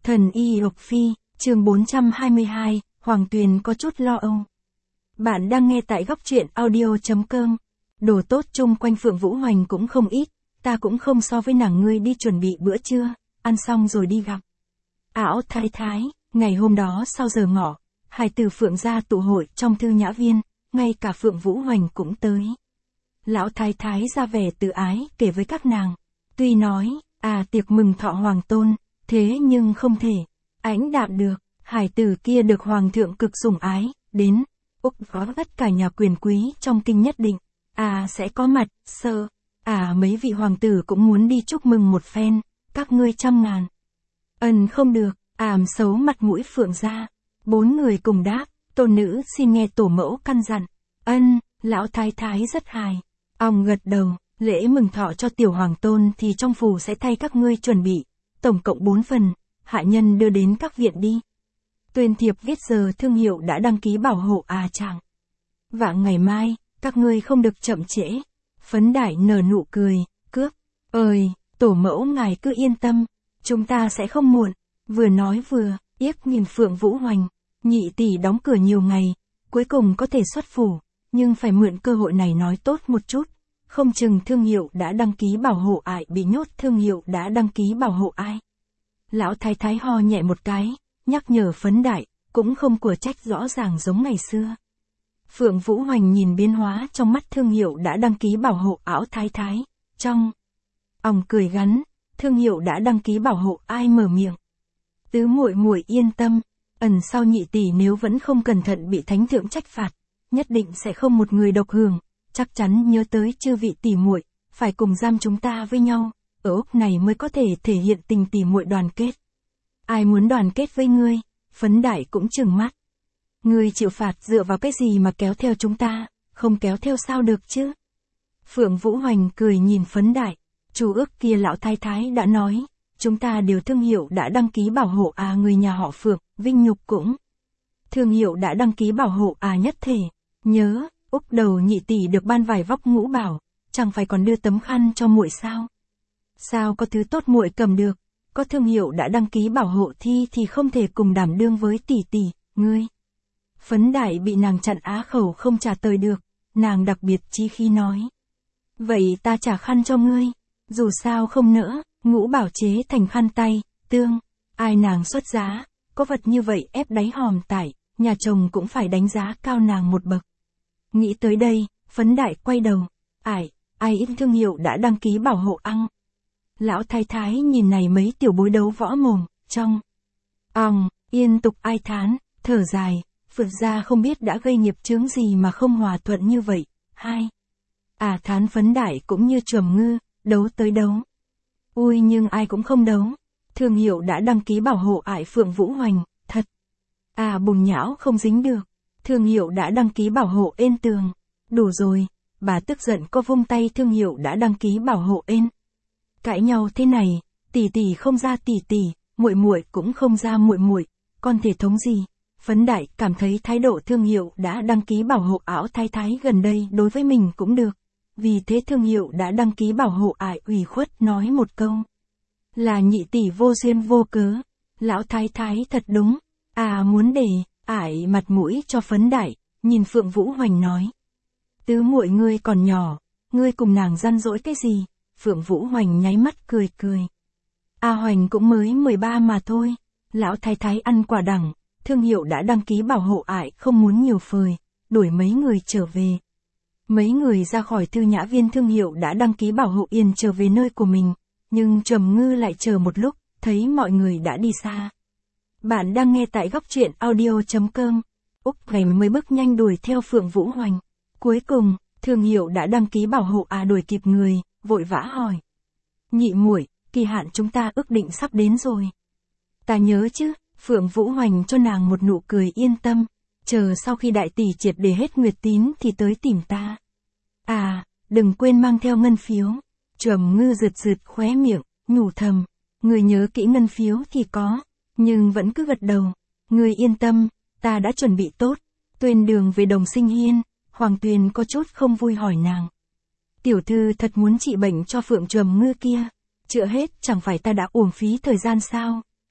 Thần y Lộc Phi, chương 422, Hoàng Tuyền có chút lo âu. Bạn đang nghe tại góc truyện audio.com. Đồ tốt chung quanh Phượng Vũ Hoành cũng không ít, ta cũng không so với nàng ngươi đi chuẩn bị bữa trưa, ăn xong rồi đi gặp. Ảo thái thái, ngày hôm đó sau giờ ngọ, hải tử Phượng gia tụ hội trong thư nhã viên, ngay cả Phượng Vũ Hoành cũng tới. Lão thái thái ra vẻ tự ái kể với các nàng, tuy nói, tiệc mừng thọ hoàng tôn, thế nhưng không thể ánh đạm được, hải tử kia được hoàng thượng cực sủng ái, đến, Úc có tất cả nhà quyền quý trong kinh nhất định, sẽ có mặt, sơ, mấy vị hoàng tử cũng muốn đi chúc mừng một phen, các ngươi trăm ngàn. Không được, xấu mặt mũi Phượng gia, 4 người cùng đáp, tổ nữ xin nghe tổ mẫu căn dặn, lão thái thái rất hài, ông gật đầu, lễ mừng thọ cho tiểu hoàng tôn thì trong phủ sẽ thay các ngươi chuẩn bị, tổng cộng 4 phần, hạ nhân đưa đến các viện đi. Tuyên thiệp viết giờ thương hiệu đã đăng ký bảo hộ chàng. Và ngày mai, các ngươi không được chậm trễ. Phấn Đại nở nụ cười, cướp, tổ mẫu ngài cứ yên tâm, chúng ta sẽ không muộn. Vừa nói vừa, yếc nhìn Phượng Vũ Hoành, nhị tỷ đóng cửa nhiều ngày, cuối cùng có thể xuất phủ, nhưng phải mượn cơ hội này nói tốt một chút. Không chừng thương hiệu đã đăng ký bảo hộ ai bị nhốt, thương hiệu đã đăng ký bảo hộ ai. Lão thái thái ho nhẹ một cái, nhắc nhở Phấn Đại, cũng không của trách rõ ràng giống ngày xưa. Phượng Vũ Hoành nhìn biến hóa trong mắt thương hiệu đã đăng ký bảo hộ ảo thái thái, ông cười gắn, thương hiệu đã đăng ký bảo hộ ai mở miệng. Tứ muội muội yên tâm, sau nhị tỷ nếu vẫn không cẩn thận bị thánh thượng trách phạt, nhất định sẽ không một người độc hưởng, chắc chắn nhớ tới chư vị tỷ muội, phải cùng giam chúng ta với nhau, ở Úc này mới có thể thể hiện tình tỷ muội đoàn kết. Ai muốn đoàn kết với ngươi? Phấn Đại cũng trừng mắt. Ngươi chịu phạt dựa vào cái gì mà kéo theo chúng ta, không kéo theo sao được chứ? Phượng Vũ Hoành cười nhìn Phấn Đại, chú ước kia lão thái thái đã nói, chúng ta đều thương hiệu đã đăng ký bảo hộ người nhà họ Phượng, vinh nhục cũng. Thương hiệu đã đăng ký bảo hộ nhất thể, nhớ, Úc đầu nhị tỷ được ban vải vóc ngũ bảo, chẳng phải còn đưa tấm khăn cho muội sao? Sao có thứ tốt muội cầm được? Có thương hiệu đã đăng ký bảo hộ thi thì không thể cùng đảm đương với tỷ tỷ, ngươi. Phấn Đại bị nàng chặn á khẩu không trả lời được, nàng đặc biệt chí khí nói. Vậy ta trả khăn cho ngươi, dù sao không nỡ, ngũ bảo chế thành khăn tay, tương, ai nàng xuất giá, có vật như vậy ép đáy hòm tải, nhà chồng cũng phải đánh giá cao nàng một bậc. Nghĩ tới đây, Phấn Đại quay đầu, ai ít thương hiệu đã đăng ký bảo hộ ăn. Lão thái thái nhìn này mấy tiểu bối đấu võ mồm, yên tục ai thán, thở dài, Phượng gia không biết đã gây nghiệp chướng gì mà không hòa thuận như vậy. Thán Phấn Đại cũng như Trầm Ngư, đấu tới đấu. Ui nhưng ai cũng không đấu. Thương hiệu đã đăng ký bảo hộ Phượng Vũ Hoành, thật. Bùn nhão không dính được. Thương hiệu đã đăng ký bảo hộ ên tường. Đủ rồi, bà tức giận có vung tay thương hiệu đã đăng ký bảo hộ ên. Cãi nhau thế này, tỷ tỷ không ra tỷ tỷ, muội muội cũng không ra muội muội, con thể thống gì? Phấn Đại cảm thấy thái độ thương hiệu đã đăng ký bảo hộ ảo thái thái gần đây đối với mình cũng được. Vì thế thương hiệu đã đăng ký bảo hộ ủy khuất nói một câu. Là nhị tỷ vô duyên vô cớ. Lão thái thái thật đúng. Muốn để mặt mũi cho Phấn Đại, nhìn Phượng Vũ Hoành nói. Tứ muội ngươi còn nhỏ, ngươi cùng nàng răn dỗi cái gì? Phượng Vũ Hoành nháy mắt cười cười. Hoành cũng mới 13 mà thôi. Lão thái thái ăn quả đắng, thương hiệu đã đăng ký bảo hộ không muốn nhiều phơi, đuổi mấy người trở về. Mấy người ra khỏi thư nhã viên thương hiệu đã đăng ký bảo hộ yên trở về nơi của mình, nhưng Trầm Ngư lại chờ một lúc, thấy mọi người đã đi xa. Bạn đang nghe tại góc truyện audio.com. Úc ngày mới bước nhanh đuổi theo Phượng Vũ Hoành. Cuối cùng, thương hiệu đã đăng ký bảo hộ đuổi kịp người, vội vã hỏi. Nhị muội, kỳ hạn chúng ta ước định sắp đến rồi. Ta nhớ chứ, Phượng Vũ Hoành cho nàng một nụ cười yên tâm. Chờ sau khi đại tỷ triệt để hết nguyệt tín thì tới tìm ta. Đừng quên mang theo ngân phiếu. Trầm Ngư rượt khóe miệng, nhủ thầm. Người nhớ kỹ ngân phiếu thì có, nhưng vẫn cứ gật đầu. Người yên tâm, ta đã chuẩn bị tốt. Tuyên đường về Đồng Sinh Hiên, Hoàng Tuyền có chút không vui hỏi nàng. Tiểu thư thật muốn trị bệnh cho Phượng Trầm Ngư kia. Chữa hết chẳng phải ta đã uổng phí thời gian sao?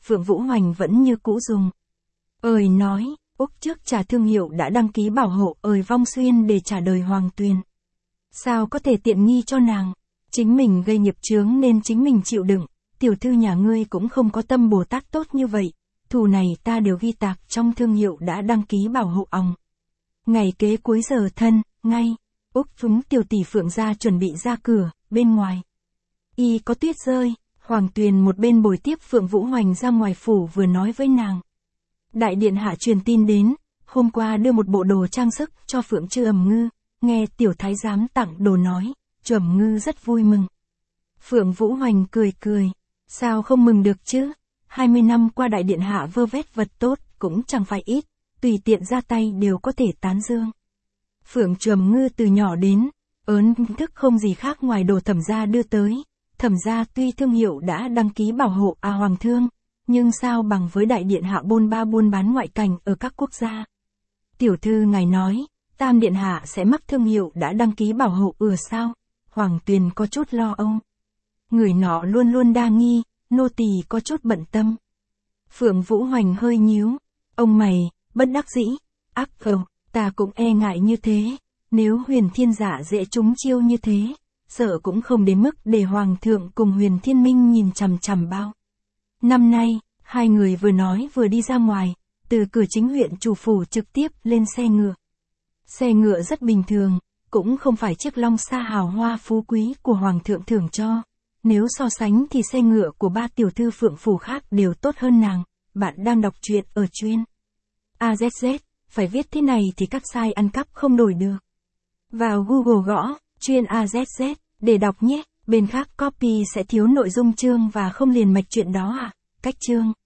Phượng Vũ Hoành vẫn như cũ dùng. Ơi nói, Úc trước trả thương hiệu đã đăng ký bảo hộ Vong Xuyên để trả đời Hoàng Tuyền. Sao có thể tiện nghi cho nàng? Chính mình gây nghiệp chướng nên chính mình chịu đựng, tiểu thư nhà ngươi cũng không có tâm Bồ Tát tốt như vậy, thù này ta đều ghi tạc trong thương hiệu đã đăng ký bảo hộ òng. Ngày kế cuối giờ thân, ngay, Úc phúng tiểu tỷ Phượng ra chuẩn bị ra cửa, bên ngoài. Y có tuyết rơi, Hoàng Tuyền một bên bồi tiếp Phượng Vũ Hoành ra ngoài phủ vừa nói với nàng. Đại điện hạ truyền tin đến, hôm qua đưa một bộ đồ trang sức cho Phượng Trư Ẩm Ngư, nghe tiểu thái giám tặng đồ nói, Trư Ẩm Ngư rất vui mừng. Phượng Vũ Hoành cười cười, sao không mừng được chứ, 20 năm qua đại điện hạ vơ vét vật tốt, cũng chẳng phải ít, tùy tiện ra tay đều có thể tán dương. Phượng Trư Ẩm Ngư từ nhỏ đến, ớn thức không gì khác ngoài đồ Thẩm gia đưa tới, Thẩm gia tuy thương hiệu đã đăng ký bảo hộ Hoàng thương, nhưng sao bằng với đại điện hạ buôn bán ngoại cảnh ở các quốc gia. Tiểu thư ngài nói, Tam điện hạ sẽ mắc thương hiệu đã đăng ký bảo hộ sao? Hoàng Tuyền có chút lo âu. Người nọ luôn luôn đa nghi, nô tỳ có chút bận tâm. Phượng Vũ Hoành hơi nhíu, ông mày, bất đắc dĩ, ta cũng e ngại như thế, nếu Huyền Thiên Giả dễ trúng chiêu như thế, sợ cũng không đến mức để Hoàng thượng cùng Huyền Thiên Minh nhìn chằm chằm bao. Năm nay, hai người vừa nói vừa đi ra ngoài, từ cửa chính huyện chủ phủ trực tiếp lên xe ngựa. Xe ngựa rất bình thường, cũng không phải chiếc long xa hào hoa phú quý của Hoàng thượng thưởng cho. Nếu so sánh thì xe ngựa của ba tiểu thư Phượng phủ khác đều tốt hơn nàng. Bạn đang đọc truyện ở chuyên AZZ, phải viết thế này thì các site ăn cắp không đổi được. Vào Google gõ, chuyên AZZ, để đọc nhé, bên khác copy sẽ thiếu nội dung chương và không liền mạch chuyện đó Cách chương